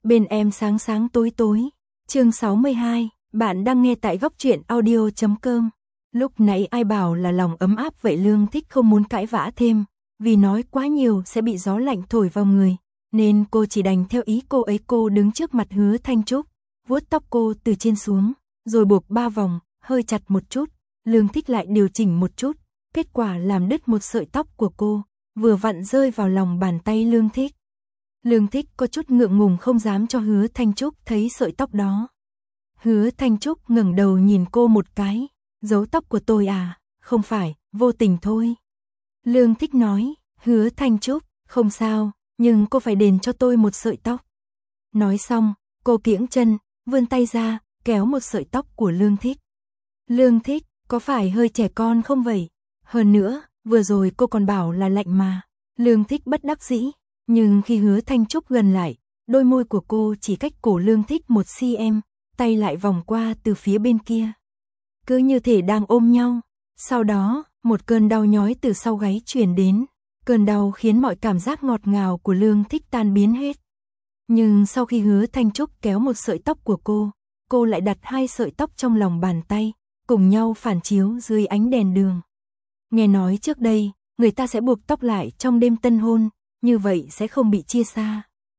bên em sáng sáng tối tối. Chương 62, bạn đang nghe tại góc truyện audio.com. Lúc nãy ai bảo là lòng ấm áp vậy, Lương Thích không muốn cãi vã thêm, vì nói quá nhiều sẽ bị gió lạnh thổi vào người, nên cô chỉ đành theo ý cô ấy. Cô đứng trước mặt Hứa Thanh Trúc, vuốt tóc cô từ trên xuống, rồi buộc 3 vòng, hơi chặt một chút. Lương Thích lại điều chỉnh một chút, kết quả làm đứt một sợi tóc của cô, vừa vặn rơi vào lòng bàn tay Lương Thích. Lương Thích có chút ngượng ngùng không dám cho Hứa Thanh Trúc thấy sợi tóc đó. Hứa Thanh Trúc ngẩng đầu nhìn cô một cái, giấu tóc của tôi à? Không phải, vô tình thôi. Lương Thích nói. Hứa Thanh Trúc, không sao, nhưng cô phải đền cho tôi một sợi tóc. Nói xong, cô kiễng chân, vươn tay ra, kéo một sợi tóc của Lương Thích. Lương Thích, có phải hơi trẻ con không vậy? Hơn nữa, vừa rồi cô còn bảo là lạnh mà. Lương Thích bất đắc dĩ, nhưng khi Hứa Thanh Trúc gần lại, đôi môi của cô chỉ cách cổ Lương Thích 1 cm, tay lại vòng qua từ phía bên kia. Cứ như thể đang ôm nhau. Sau đó, một cơn đau nhói từ sau gáy truyền đến. Cơn đau khiến mọi cảm giác ngọt ngào của Lương Thích tan biến hết. Nhưng sau khi Hứa Thanh Trúc kéo một sợi tóc của cô lại đặt 2 sợi tóc trong lòng bàn tay, cùng nhau phản chiếu dưới ánh đèn đường. Nghe nói trước đây, người ta sẽ buộc tóc lại trong đêm tân hôn, như vậy sẽ không bị chia xa.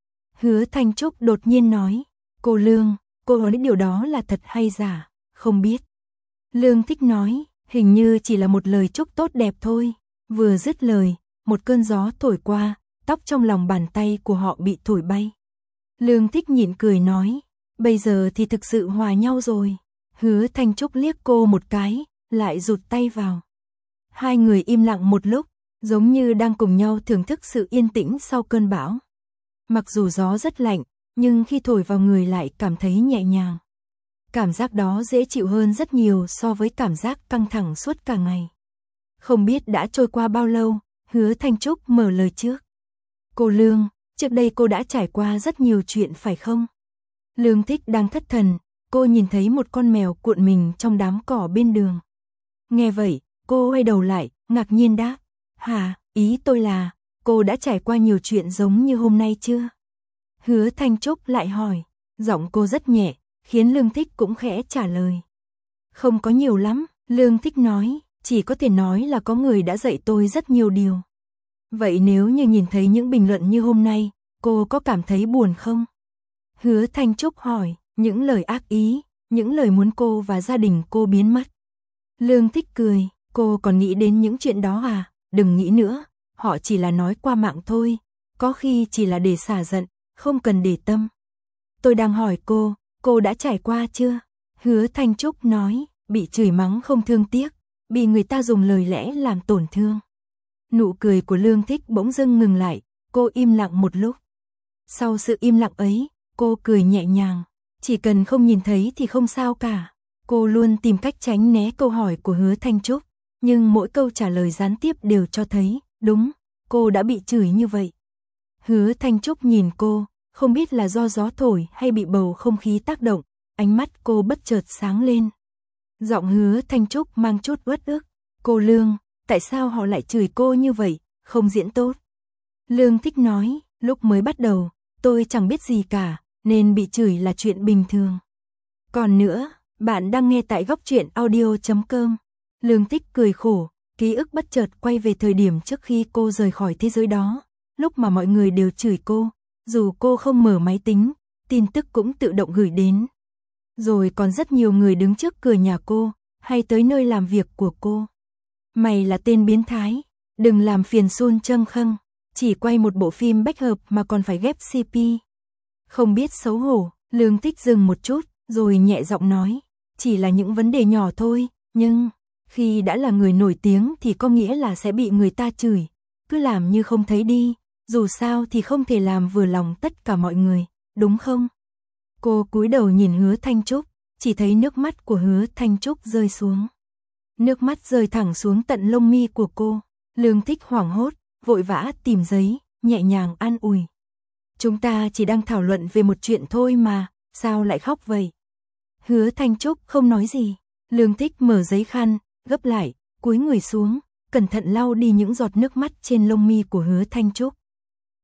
Hứa Thanh Trúc đột nhiên nói, cô Lương, cô nói điều đó là thật hay giả? Không biết. Lương Thích nói, hình như chỉ là một lời chúc tốt đẹp thôi. Vừa dứt lời, một cơn gió thổi qua, tóc trong lòng bàn tay của họ bị thổi bay. Lương Thích nhịn cười nói, bây giờ thì thực sự hòa nhau rồi. Hứa Thanh Trúc liếc cô một cái, lại rụt tay vào. Hai người im lặng một lúc, giống như đang cùng nhau thưởng thức sự yên tĩnh sau cơn bão. Mặc dù gió rất lạnh, nhưng khi thổi vào người lại cảm thấy nhẹ nhàng. Cảm giác đó dễ chịu hơn rất nhiều so với cảm giác căng thẳng suốt cả ngày. Không biết đã trôi qua bao lâu, Hứa Thanh Trúc mở lời trước. Cô Lương, trước đây cô đã trải qua rất nhiều chuyện phải không? Lương Thích đang thất thần, cô nhìn thấy một con mèo cuộn mình trong đám cỏ bên đường. Nghe vậy, cô quay đầu lại, ngạc nhiên đáp. Hả, ý tôi là, cô đã trải qua nhiều chuyện giống như hôm nay chưa? Hứa Thanh Trúc lại hỏi, giọng cô rất nhẹ, khiến Lương Thích cũng khẽ trả lời. Không có nhiều lắm, Lương Thích nói, chỉ có thể nói là có người đã dạy tôi rất nhiều điều. Vậy nếu như nhìn thấy những bình luận như hôm nay, cô có cảm thấy buồn không? Hứa Thanh Trúc hỏi, những lời ác ý, những lời muốn cô và gia đình cô biến mất. Lương Thích cười, cô còn nghĩ đến những chuyện đó à? Đừng nghĩ nữa, họ chỉ là nói qua mạng thôi, có khi chỉ là để xả giận, không cần để tâm. Tôi đang hỏi cô đã trải qua chưa? Hứa Thanh Trúc nói, bị chửi mắng không thương tiếc, bị người ta dùng lời lẽ làm tổn thương. Nụ cười của Lương Thích bỗng dưng ngừng lại, cô im lặng một lúc. Sau sự im lặng ấy, cô cười nhẹ nhàng, chỉ cần không nhìn thấy thì không sao cả. Cô luôn tìm cách tránh né câu hỏi của Hứa Thanh Trúc, nhưng mỗi câu trả lời gián tiếp đều cho thấy, đúng, cô đã bị chửi như vậy. Hứa Thanh Trúc nhìn cô, không biết là do gió thổi hay bị bầu không khí tác động, ánh mắt cô bất chợt sáng lên. Giọng Hứa Thanh Trúc mang chút uất ức, cô Lương, tại sao họ lại chửi cô như vậy, không diễn tốt? Lương Thích nói, lúc mới bắt đầu, tôi chẳng biết gì cả, nên bị chửi là chuyện bình thường. Còn nữa, bạn đang nghe tại góc truyện audio.com. Lương Thích cười khổ, ký ức bất chợt quay về thời điểm trước khi cô rời khỏi thế giới đó, lúc mà mọi người đều chửi cô, dù cô không mở máy tính, tin tức cũng tự động gửi đến. Rồi còn rất nhiều người đứng trước cửa nhà cô, hay tới nơi làm việc của cô. Mày là tên biến thái, đừng làm phiền Sun Trân Khâng, chỉ quay một bộ phim bách hợp mà còn phải ghép CP. Không biết xấu hổ, Lương Thích dừng một chút, rồi nhẹ giọng nói, chỉ là những vấn đề nhỏ thôi, nhưng khi đã là người nổi tiếng thì có nghĩa là sẽ bị người ta chửi, cứ làm như không thấy đi, dù sao thì không thể làm vừa lòng tất cả mọi người, đúng không? Cô cúi đầu nhìn Hứa Thanh Trúc, chỉ thấy nước mắt của Hứa Thanh Trúc rơi xuống. Nước mắt rơi thẳng xuống tận lông mi của cô. Lương Thích hoảng hốt, vội vã tìm giấy, nhẹ nhàng an ủi. Chúng ta chỉ đang thảo luận về một chuyện thôi mà, sao lại khóc vậy? Hứa Thanh Trúc không nói gì. Lương Thích mở giấy khăn, gấp lại, cúi người xuống, cẩn thận lau đi những giọt nước mắt trên lông mi của Hứa Thanh Trúc.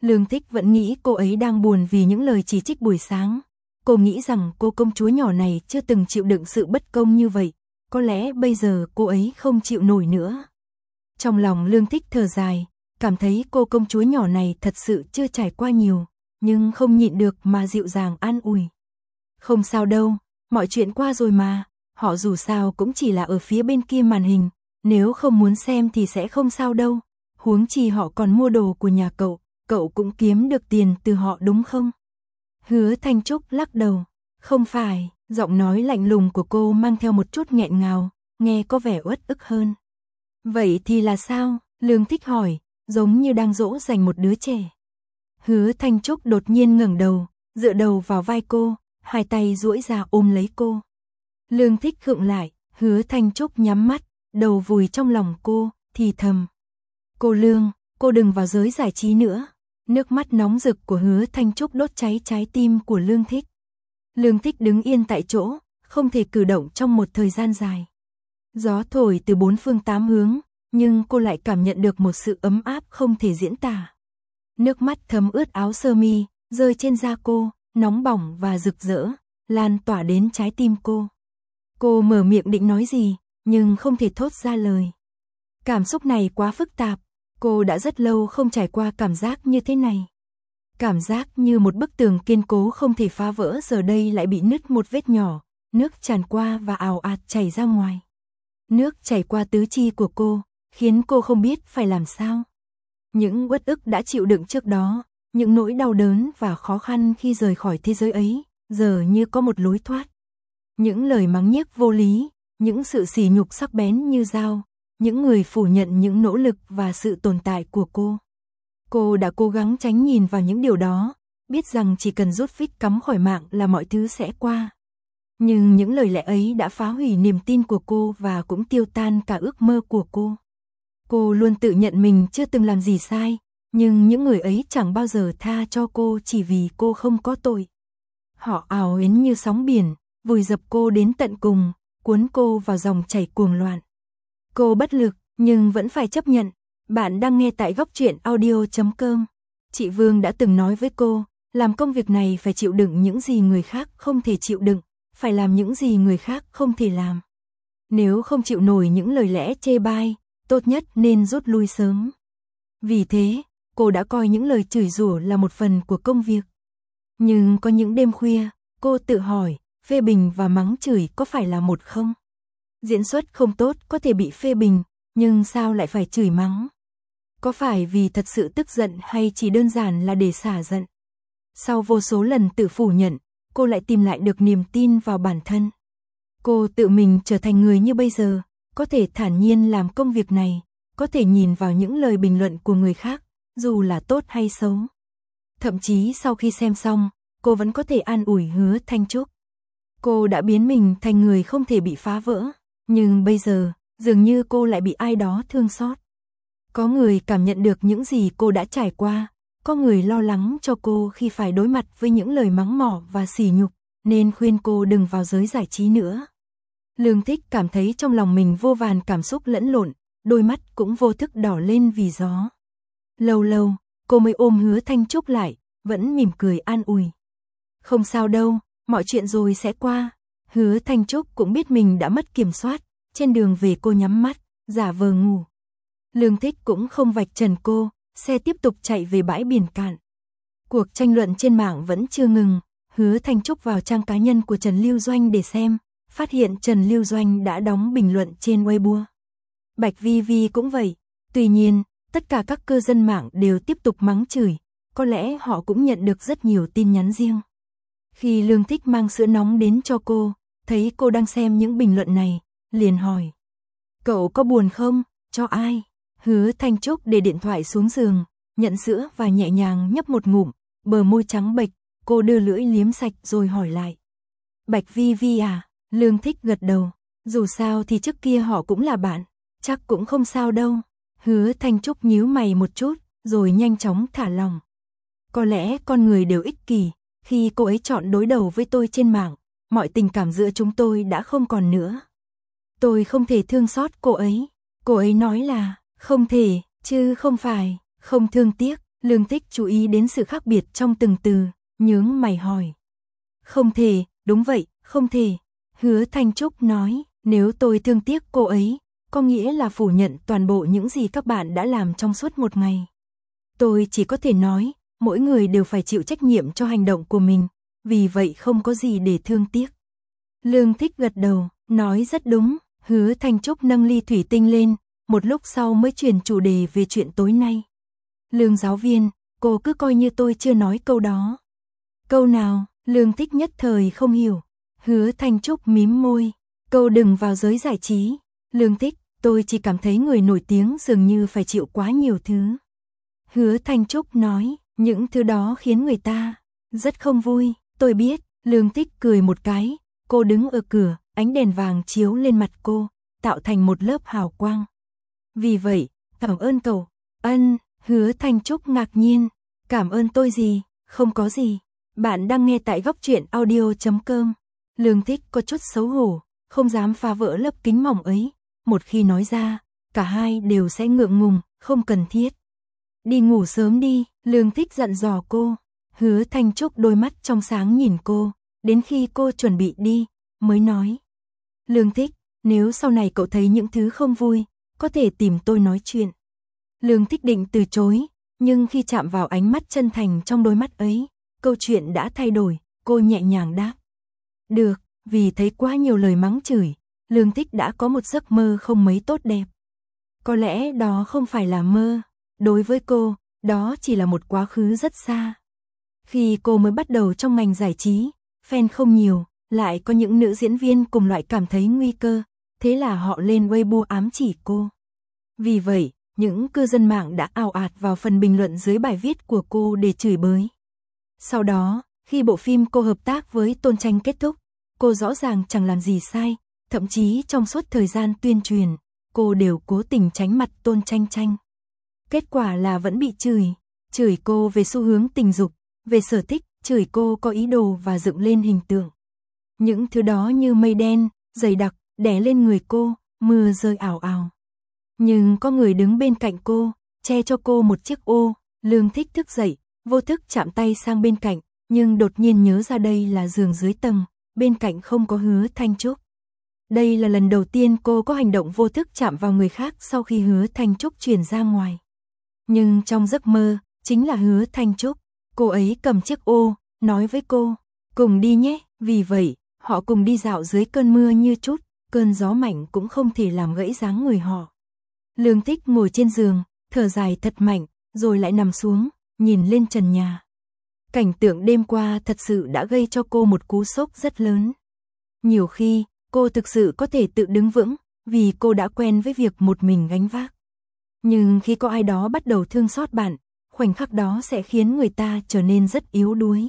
Lương Thích vẫn nghĩ cô ấy đang buồn vì những lời chỉ trích buổi sáng. Cô nghĩ rằng cô công chúa nhỏ này chưa từng chịu đựng sự bất công như vậy, có lẽ bây giờ cô ấy không chịu nổi nữa. Trong lòng Lương Thích thở dài, cảm thấy cô công chúa nhỏ này thật sự chưa trải qua nhiều, nhưng không nhịn được mà dịu dàng an ủi. Không sao đâu, mọi chuyện qua rồi mà, họ dù sao cũng chỉ là ở phía bên kia màn hình, nếu không muốn xem thì sẽ không sao đâu, huống chi họ còn mua đồ của nhà cậu cũng kiếm được tiền từ họ đúng không? Hứa Thanh Trúc lắc đầu, không phải, giọng nói lạnh lùng của cô mang theo một chút nghẹn ngào, nghe có vẻ uất ức hơn. Vậy thì là sao? Lương Thích hỏi, giống như đang dỗ dành một đứa trẻ. Hứa Thanh Trúc đột nhiên ngẩng đầu, dựa đầu vào vai cô, hai tay duỗi ra ôm lấy cô. Lương Thích khựng lại, Hứa Thanh Trúc nhắm mắt, đầu vùi trong lòng cô, thì thầm. Cô Lương, cô đừng vào giới giải trí nữa. Nước mắt nóng rực của Hứa Thanh Trúc đốt cháy trái tim của Lương Thích. Lương Thích đứng yên tại chỗ, không thể cử động trong một thời gian dài. Gió thổi từ bốn phương tám hướng, nhưng cô lại cảm nhận được một sự ấm áp không thể diễn tả. Nước mắt thấm ướt áo sơ mi, rơi trên da cô, nóng bỏng và rực rỡ, lan tỏa đến trái tim cô. Cô mở miệng định nói gì, nhưng không thể thốt ra lời. Cảm xúc này quá phức tạp, cô đã rất lâu không trải qua cảm giác như thế này. Cảm giác như một bức tường kiên cố không thể phá vỡ giờ đây lại bị nứt một vết nhỏ, nước tràn qua và ào ạt chảy ra ngoài. Nước chảy qua tứ chi của cô, khiến cô không biết phải làm sao. Những uất ức đã chịu đựng trước đó, những nỗi đau đớn và khó khăn khi rời khỏi thế giới ấy, giờ như có một lối thoát. Những lời mắng nhiếc vô lý, những sự sỉ nhục sắc bén như dao, những người phủ nhận những nỗ lực và sự tồn tại của cô. Cô đã cố gắng tránh nhìn vào những điều đó, biết rằng chỉ cần rút phích cắm khỏi mạng là mọi thứ sẽ qua. Nhưng những lời lẽ ấy đã phá hủy niềm tin của cô và cũng tiêu tan cả ước mơ của cô. Cô luôn tự nhận mình chưa từng làm gì sai, nhưng những người ấy chẳng bao giờ tha cho cô chỉ vì cô không có tội. Họ ào yến như sóng biển, vùi dập cô đến tận cùng, cuốn cô vào dòng chảy cuồng loạn. Cô bất lực, nhưng vẫn phải chấp nhận. Bạn đang nghe tại Góc Truyện Audio.com. Chị Vương đã từng nói với cô, làm công việc này phải chịu đựng những gì người khác không thể chịu đựng, phải làm những gì người khác không thể làm. Nếu không chịu nổi những lời lẽ chê bai, tốt nhất nên rút lui sớm. Vì thế, cô đã coi những lời chửi rủa là một phần của công việc. Nhưng có những đêm khuya, cô tự hỏi, phê bình và mắng chửi có phải là một không? Diễn xuất không tốt có thể bị phê bình, nhưng sao lại phải chửi mắng? Có phải vì thật sự tức giận hay chỉ đơn giản là để xả giận? Sau vô số lần tự phủ nhận, cô lại tìm lại được niềm tin vào bản thân. Cô tự mình trở thành người như bây giờ, có thể thản nhiên làm công việc này, có thể nhìn vào những lời bình luận của người khác, dù là tốt hay xấu. Thậm chí sau khi xem xong, cô vẫn có thể an ủi Hứa Thanh Trúc. Cô đã biến mình thành người không thể bị phá vỡ, nhưng bây giờ, dường như cô lại bị ai đó thương xót. Có người cảm nhận được những gì cô đã trải qua, có người lo lắng cho cô khi phải đối mặt với những lời mắng mỏ và sỉ nhục, nên khuyên cô đừng vào giới giải trí nữa. Lương Thích cảm thấy trong lòng mình vô vàn cảm xúc lẫn lộn, đôi mắt cũng vô thức đỏ lên vì gió. Lâu lâu, cô mới ôm Hứa Thanh Trúc lại, vẫn mỉm cười an ủi. Không sao đâu, mọi chuyện rồi sẽ qua. Hứa Thanh Trúc cũng biết mình đã mất kiểm soát, trên đường về cô nhắm mắt, giả vờ ngủ. Lương Thích cũng không vạch trần cô, xe tiếp tục chạy về bãi biển cạn. Cuộc tranh luận trên mạng vẫn chưa ngừng, Hứa Thanh Trúc vào trang cá nhân của Trần Lưu Doanh để xem, phát hiện Trần Lưu Doanh đã đóng bình luận trên Weibo. Bạch Vi Vi cũng vậy, tuy nhiên, tất cả các cư dân mạng đều tiếp tục mắng chửi, có lẽ họ cũng nhận được rất nhiều tin nhắn riêng. Khi Lương Thích mang sữa nóng đến cho cô, thấy cô đang xem những bình luận này, liền hỏi. Cậu có buồn không? Cho ai? Hứa Thanh Trúc để điện thoại xuống giường, nhận sữa và nhẹ nhàng nhấp một ngụm, bờ môi trắng bệch, cô đưa lưỡi liếm sạch rồi hỏi lại. Bạch Vi Vi à? Lương Thích gật đầu, dù sao thì trước kia họ cũng là bạn, chắc cũng không sao đâu. Hứa Thanh Trúc nhíu mày một chút, rồi nhanh chóng thả lòng. Có lẽ con người đều ích kỷ, khi cô ấy chọn đối đầu với tôi trên mạng, mọi tình cảm giữa chúng tôi đã không còn nữa. Tôi không thể thương xót cô ấy nói là, không thể, chứ không phải, không thương tiếc, Lương Tích chú ý đến sự khác biệt trong từng từ, nhướng mày hỏi. Không thể, đúng vậy, không thể. Hứa Thanh Trúc nói, nếu tôi thương tiếc cô ấy, có nghĩa là phủ nhận toàn bộ những gì các bạn đã làm trong suốt một ngày. Tôi chỉ có thể nói, mỗi người đều phải chịu trách nhiệm cho hành động của mình, vì vậy không có gì để thương tiếc. Lương Thích gật đầu, nói rất đúng. Hứa Thanh Trúc nâng ly thủy tinh lên, một lúc sau mới chuyển chủ đề về chuyện tối nay. Lương giáo viên, cô cứ coi như tôi chưa nói câu đó. Câu nào? Lương Thích nhất thời không hiểu. Hứa Thanh Trúc mím môi, câu đừng vào giới giải trí. Lương Thích, tôi chỉ cảm thấy người nổi tiếng dường như phải chịu quá nhiều thứ. Hứa Thanh Trúc nói, những thứ đó khiến người ta rất không vui, tôi biết. Lương Thích cười một cái, cô đứng ở cửa, ánh đèn vàng chiếu lên mặt cô, tạo thành một lớp hào quang. Vì vậy, cảm ơn cậu. Ân, Hứa Thanh Trúc ngạc nhiên, cảm ơn tôi gì, không có gì. Bạn đang nghe tại góc truyện audio.com. Lương Thích có chút xấu hổ, không dám phá vỡ lớp kính mỏng ấy. Một khi nói ra, cả hai đều sẽ ngượng ngùng, không cần thiết. Đi ngủ sớm đi, Lương Thích dặn dò cô. Hứa Thanh Trúc đôi mắt trong sáng nhìn cô, đến khi cô chuẩn bị đi, mới nói. Lương Thích, nếu sau này cậu thấy những thứ không vui, có thể tìm tôi nói chuyện. Lương Thích định từ chối, nhưng khi chạm vào ánh mắt chân thành trong đôi mắt ấy, câu chuyện đã thay đổi, cô nhẹ nhàng đáp. Được, vì thấy quá nhiều lời mắng chửi, Lương Thích đã có một giấc mơ không mấy tốt đẹp. Có lẽ đó không phải là mơ, đối với cô, đó chỉ là một quá khứ rất xa. Khi cô mới bắt đầu trong ngành giải trí, fan không nhiều, lại có những nữ diễn viên cùng loại cảm thấy nguy cơ, thế là họ lên Weibo ám chỉ cô. Vì vậy, những cư dân mạng đã ào ạt vào phần bình luận dưới bài viết của cô để chửi bới. Sau đó, khi bộ phim cô hợp tác với Tôn Tranh kết thúc, cô rõ ràng chẳng làm gì sai, thậm chí trong suốt thời gian tuyên truyền, cô đều cố tình tránh mặt Tôn Tranh. Kết quả là vẫn bị chửi cô về xu hướng tình dục, về sở thích, chửi cô có ý đồ và dựng lên hình tượng. Những thứ đó như mây đen, dày đặc, đè lên người cô, mưa rơi ảo ảo. Nhưng có người đứng bên cạnh cô, che cho cô một chiếc ô. Lương Thích thức dậy, vô thức chạm tay sang bên cạnh, nhưng đột nhiên nhớ ra đây là giường dưới tầng, bên cạnh không có Hứa Thanh Trúc. Đây là lần đầu tiên cô có hành động vô thức chạm vào người khác sau khi Hứa Thanh Trúc chuyển ra ngoài. Nhưng trong giấc mơ, chính là Hứa Thanh Trúc, cô ấy cầm chiếc ô, nói với cô, cùng đi nhé. Vì vậy, họ cùng đi dạo dưới cơn mưa như chút, cơn gió mạnh cũng không thể làm gãy dáng người họ. Lương Thích ngồi trên giường, thở dài thật mạnh, rồi lại nằm xuống, nhìn lên trần nhà. Cảnh tượng đêm qua thật sự đã gây cho cô một cú sốc rất lớn. Nhiều khi, cô thực sự có thể tự đứng vững, vì cô đã quen với việc một mình gánh vác. Nhưng khi có ai đó bắt đầu thương xót bạn, khoảnh khắc đó sẽ khiến người ta trở nên rất yếu đuối.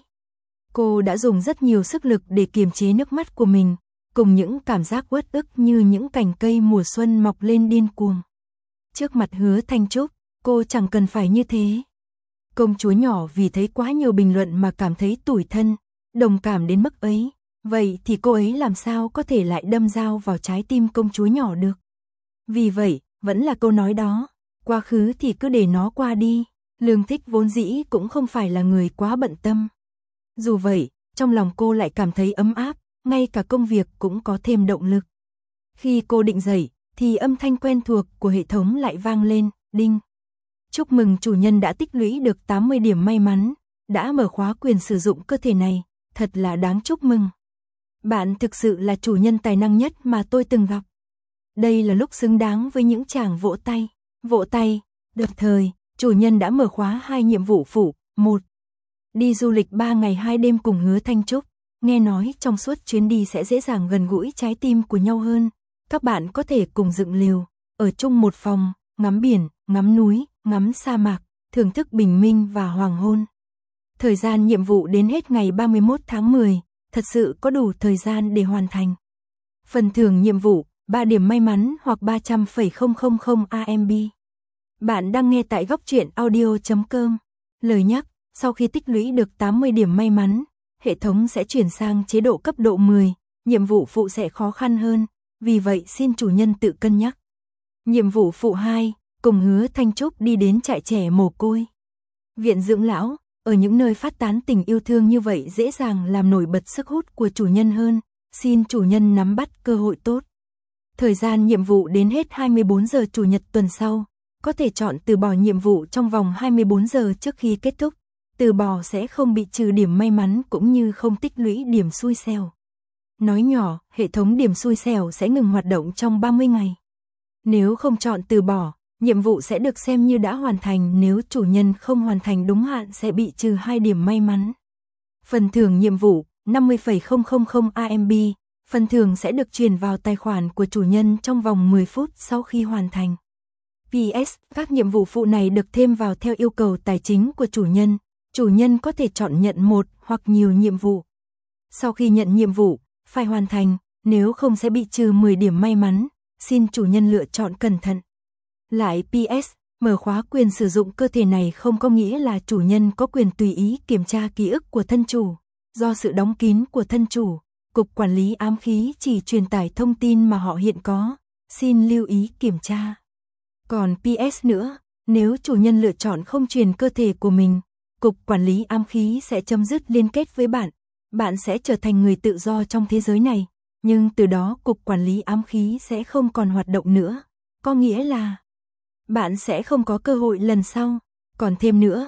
Cô đã dùng rất nhiều sức lực để kiềm chế nước mắt của mình, cùng những cảm giác uất ức như những cành cây mùa xuân mọc lên điên cuồng. Trước mặt Hứa Thanh Trúc, cô chẳng cần phải như thế. Công chúa nhỏ vì thấy quá nhiều bình luận mà cảm thấy tủi thân, đồng cảm đến mức ấy, vậy thì cô ấy làm sao có thể lại đâm dao vào trái tim công chúa nhỏ được. Vì vậy, vẫn là câu nói đó, quá khứ thì cứ để nó qua đi. Lương Thích vốn dĩ cũng không phải là người quá bận tâm. Dù vậy, trong lòng cô lại cảm thấy ấm áp, ngay cả công việc cũng có thêm động lực. Khi cô định dậy, thì âm thanh quen thuộc của hệ thống lại vang lên, đinh. Chúc mừng chủ nhân đã tích lũy được 80 điểm may mắn, đã mở khóa quyền sử dụng cơ thể này, thật là đáng chúc mừng. Bạn thực sự là chủ nhân tài năng nhất mà tôi từng gặp. Đây là lúc xứng đáng với những chàng vỗ tay, được thời, chủ nhân đã mở khóa 2 nhiệm vụ phụ, 1. Đi du lịch 3 ngày 2 đêm cùng Hứa Thanh Trúc, nghe nói trong suốt chuyến đi sẽ dễ dàng gần gũi trái tim của nhau hơn. Các bạn có thể cùng dựng lều, ở chung một phòng, ngắm biển, ngắm núi, ngắm sa mạc, thưởng thức bình minh và hoàng hôn. Thời gian nhiệm vụ đến hết ngày 31 tháng 10, thật sự có đủ thời gian để hoàn thành. Phần thưởng nhiệm vụ, 3 điểm may mắn hoặc 300,000 AMB. Bạn đang nghe tại góc truyện audio.com. Lời nhắc, sau khi tích lũy được 80 điểm may mắn, hệ thống sẽ chuyển sang chế độ cấp độ 10, nhiệm vụ phụ sẽ khó khăn hơn, vì vậy xin chủ nhân tự cân nhắc. Nhiệm vụ phụ 2, cùng Hứa Thanh Trúc đi đến trại trẻ mồ côi. Viện dưỡng lão, ở những nơi phát tán tình yêu thương như vậy dễ dàng làm nổi bật sức hút của chủ nhân hơn, xin chủ nhân nắm bắt cơ hội tốt. Thời gian nhiệm vụ đến hết 24 giờ chủ nhật tuần sau, có thể chọn từ bỏ nhiệm vụ trong vòng 24 giờ trước khi kết thúc. Từ bỏ sẽ không bị trừ điểm may mắn cũng như không tích lũy điểm xui xẻo. Nói nhỏ, hệ thống điểm xui xẻo sẽ ngừng hoạt động trong 30 ngày. Nếu không chọn từ bỏ, nhiệm vụ sẽ được xem như đã hoàn thành, nếu chủ nhân không hoàn thành đúng hạn sẽ bị trừ 2 điểm may mắn. Phần thưởng nhiệm vụ 50,000 AMB, phần thưởng sẽ được truyền vào tài khoản của chủ nhân trong vòng 10 phút sau khi hoàn thành. PS, các nhiệm vụ phụ này được thêm vào theo yêu cầu tài chính của chủ nhân có thể chọn nhận một hoặc nhiều nhiệm vụ. Sau khi nhận nhiệm vụ, phải hoàn thành, nếu không sẽ bị trừ 10 điểm may mắn, xin chủ nhân lựa chọn cẩn thận. Lại PS, mở khóa quyền sử dụng cơ thể này không có nghĩa là chủ nhân có quyền tùy ý kiểm tra ký ức của thân chủ. Do sự đóng kín của thân chủ, Cục Quản lý Ám khí chỉ truyền tải thông tin mà họ hiện có, xin lưu ý kiểm tra. Còn PS nữa, nếu chủ nhân lựa chọn không truyền cơ thể của mình, Cục Quản lý Ám khí sẽ chấm dứt liên kết với bạn. Bạn sẽ trở thành người tự do trong thế giới này, nhưng từ đó Cục Quản lý Ám khí sẽ không còn hoạt động nữa. Có nghĩa là bạn sẽ không có cơ hội lần sau. Còn thêm nữa,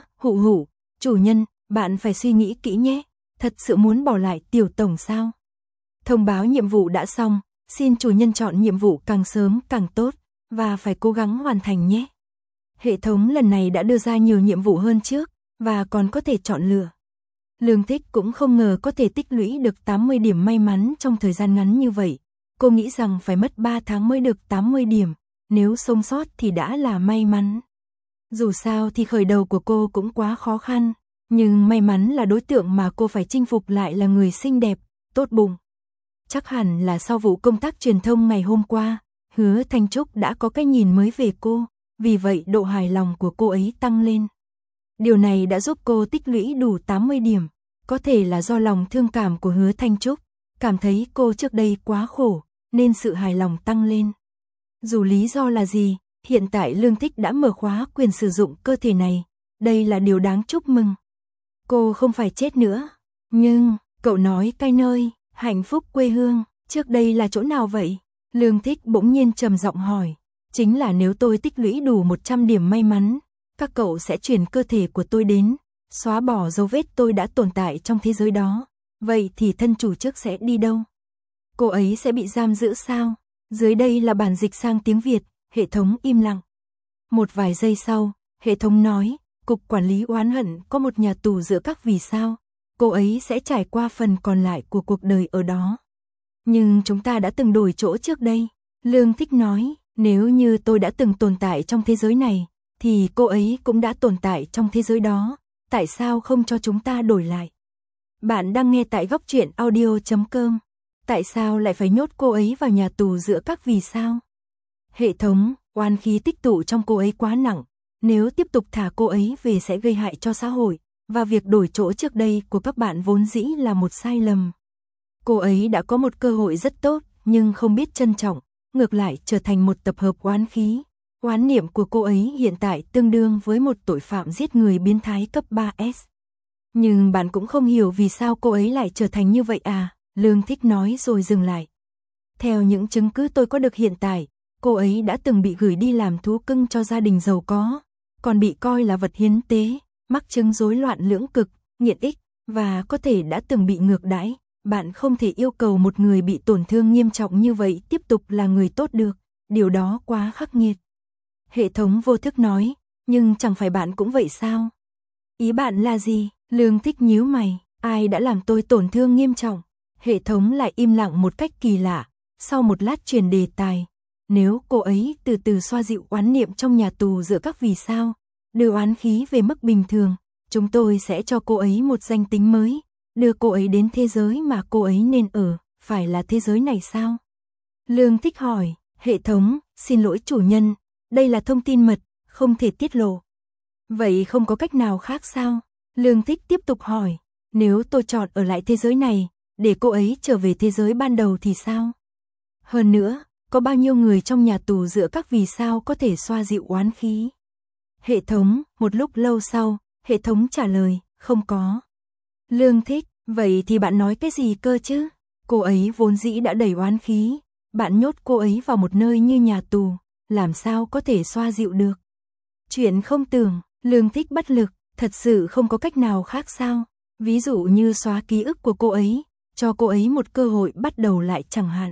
chủ nhân, bạn phải suy nghĩ kỹ nhé. Thật sự muốn bỏ lại tiểu tổng sao? Thông báo nhiệm vụ đã xong, xin chủ nhân chọn nhiệm vụ càng sớm càng tốt, và phải cố gắng hoàn thành nhé. Hệ thống lần này đã đưa ra nhiều nhiệm vụ hơn trước, và còn có thể chọn lựa. Lương Thích cũng không ngờ có thể tích lũy được 80 điểm may mắn trong thời gian ngắn như vậy. Cô nghĩ rằng phải mất 3 tháng mới được 80 điểm, nếu sống sót thì đã là may mắn. Dù sao thì khởi đầu của cô cũng quá khó khăn, nhưng may mắn là đối tượng mà cô phải chinh phục lại là người xinh đẹp, tốt bụng. Chắc hẳn là sau vụ công tác truyền thông ngày hôm qua, Hứa Thanh Trúc đã có cái nhìn mới về cô, vì vậy độ hài lòng của cô ấy tăng lên. Điều này đã giúp cô tích lũy đủ 80 điểm, có thể là do lòng thương cảm của Hứa Thanh Trúc, cảm thấy cô trước đây quá khổ, nên sự hài lòng tăng lên. Dù lý do là gì, hiện tại Lương Thích đã mở khóa quyền sử dụng cơ thể này, đây là điều đáng chúc mừng. Cô không phải chết nữa, nhưng, cậu nói cái nơi, hạnh phúc quê hương, trước đây là chỗ nào vậy? Lương Thích bỗng nhiên trầm giọng hỏi, chính là nếu tôi tích lũy đủ 100 điểm may mắn, các cậu sẽ chuyển cơ thể của tôi đến, xóa bỏ dấu vết tôi đã tồn tại trong thế giới đó, vậy thì thân chủ trước sẽ đi đâu? Cô ấy sẽ bị giam giữ sao? Dưới đây là bản dịch sang tiếng Việt, hệ thống im lặng. Một vài giây sau, hệ thống nói, Cục Quản lý oán hận có một nhà tù giữa các vì sao, cô ấy sẽ trải qua phần còn lại của cuộc đời ở đó. Nhưng chúng ta đã từng đổi chỗ trước đây. Lương Thích nói, nếu như tôi đã từng tồn tại trong thế giới này, thì cô ấy cũng đã tồn tại trong thế giới đó, tại sao không cho chúng ta đổi lại? Bạn đang nghe tại Góc Truyện Audio.com. Tại sao lại phải nhốt cô ấy vào nhà tù giữa các vì sao? Hệ thống, oán khí tích tụ trong cô ấy quá nặng, nếu tiếp tục thả cô ấy về sẽ gây hại cho xã hội, và việc đổi chỗ trước đây của các bạn vốn dĩ là một sai lầm. Cô ấy đã có một cơ hội rất tốt, nhưng không biết trân trọng, ngược lại trở thành một tập hợp oán khí. Oán niệm của cô ấy hiện tại tương đương với một tội phạm giết người biến thái cấp 3S. Nhưng bạn cũng không hiểu vì sao cô ấy lại trở thành như vậy à? Lương Thích nói rồi dừng lại. Theo những chứng cứ tôi có được hiện tại, cô ấy đã từng bị gửi đi làm thú cưng cho gia đình giàu có, còn bị coi là vật hiến tế, mắc chứng rối loạn lưỡng cực, nghiện ích, và có thể đã từng bị ngược đãi. Bạn không thể yêu cầu một người bị tổn thương nghiêm trọng như vậy tiếp tục là người tốt được, điều đó quá khắc nghiệt. Hệ thống vô thức nói, nhưng chẳng phải bạn cũng vậy sao? Ý bạn là gì? Lương Thích nhíu mày, ai đã làm tôi tổn thương nghiêm trọng? Hệ thống lại im lặng một cách kỳ lạ, sau một lát chuyển đề tài. Nếu cô ấy từ từ xoa dịu oán niệm trong nhà tù giữa các vì sao, đưa oán khí về mức bình thường, chúng tôi sẽ cho cô ấy một danh tính mới, đưa cô ấy đến thế giới mà cô ấy nên ở, phải là thế giới này sao? Lương Thích hỏi, hệ thống, xin lỗi chủ nhân, đây là thông tin mật, không thể tiết lộ. Vậy không có cách nào khác sao? Lương Thích tiếp tục hỏi, nếu tôi chọn ở lại thế giới này, để cô ấy trở về thế giới ban đầu thì sao? Hơn nữa, có bao nhiêu người trong nhà tù giữa các vì sao có thể xoa dịu oán khí? Hệ thống, một lúc lâu sau, Hệ thống trả lời, không có. Lương Thích, vậy thì bạn nói cái gì cơ chứ? Cô ấy vốn dĩ đã đầy oán khí, bạn nhốt cô ấy vào một nơi như nhà tù, làm sao có thể xoa dịu được? Chuyện không tưởng, Lương Thích bất lực, thật sự không có cách nào khác sao? Ví dụ như xóa ký ức của cô ấy, cho cô ấy một cơ hội bắt đầu lại chẳng hạn.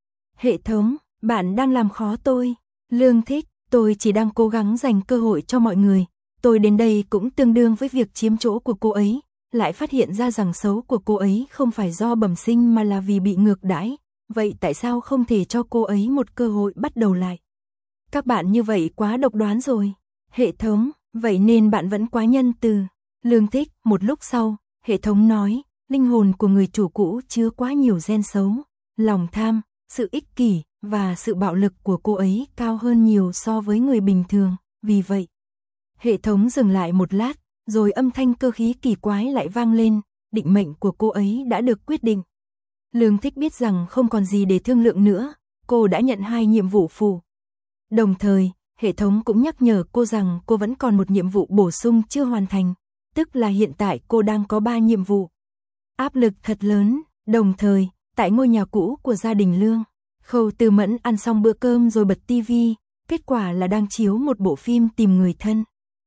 Hệ thống, bạn đang làm khó tôi. Lương Thích, tôi chỉ đang cố gắng dành cơ hội cho mọi người. Tôi đến đây cũng tương đương với việc chiếm chỗ của cô ấy, lại phát hiện ra rằng xấu của cô ấy không phải do bẩm sinh mà là vì bị ngược đãi. Vậy tại sao không thể cho cô ấy một cơ hội bắt đầu lại? Các bạn như vậy quá độc đoán rồi. Hệ thống, vậy nên bạn vẫn quá nhân từ. Lương Thích, một lúc sau, hệ thống nói, linh hồn của người chủ cũ chứa quá nhiều gen xấu, lòng tham, sự ích kỷ và sự bạo lực của cô ấy cao hơn nhiều so với người bình thường, vì vậy. Hệ thống dừng lại một lát, rồi âm thanh cơ khí kỳ quái lại vang lên, định mệnh của cô ấy đã được quyết định. Lương Thích biết rằng không còn gì để thương lượng nữa, cô đã nhận 2 nhiệm vụ phụ. Đồng thời, hệ thống cũng nhắc nhở cô rằng cô vẫn còn một nhiệm vụ bổ sung chưa hoàn thành, tức là hiện tại cô đang có 3 nhiệm vụ. Áp lực thật lớn, đồng thời, tại ngôi nhà cũ của gia đình Lương, Khâu Từ Mẫn ăn xong bữa cơm rồi bật tivi, kết quả là đang chiếu một bộ phim tìm người thân.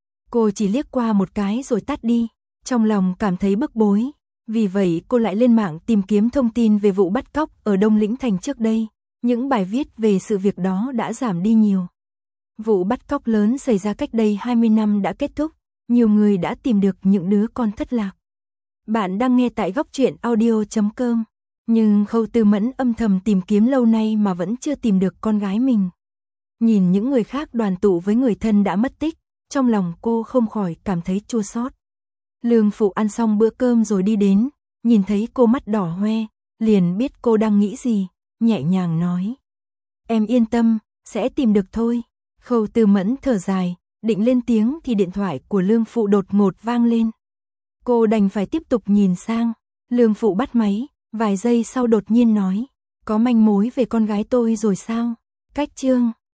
Cô chỉ liếc qua một cái rồi tắt đi, trong lòng cảm thấy bức bối, vì vậy cô lại lên mạng tìm kiếm thông tin về vụ bắt cóc ở Đông Lĩnh Thành trước đây, những bài viết về sự việc đó đã giảm đi nhiều. Vụ bắt cóc lớn xảy ra cách đây 20 năm đã kết thúc, nhiều người đã tìm được những đứa con thất lạc. Bạn đang nghe tại góc truyện audio.com, nhưng Khâu Từ Mẫn âm thầm tìm kiếm lâu nay mà vẫn chưa tìm được con gái mình. Nhìn những người khác đoàn tụ với người thân đã mất tích, trong lòng cô không khỏi cảm thấy chua xót. Lương Phụ ăn xong bữa cơm rồi đi đến, nhìn thấy cô mắt đỏ hoe, liền biết cô đang nghĩ gì, nhẹ nhàng nói. Em yên tâm, sẽ tìm được thôi. Khâu Từ Mẫn thở dài, định lên tiếng thì điện thoại của Lương Phụ đột ngột vang lên. Cô đành phải tiếp tục nhìn sang, Lương Phụ bắt máy, vài giây sau đột nhiên nói, có manh mối về con gái tôi rồi sao? Cách chương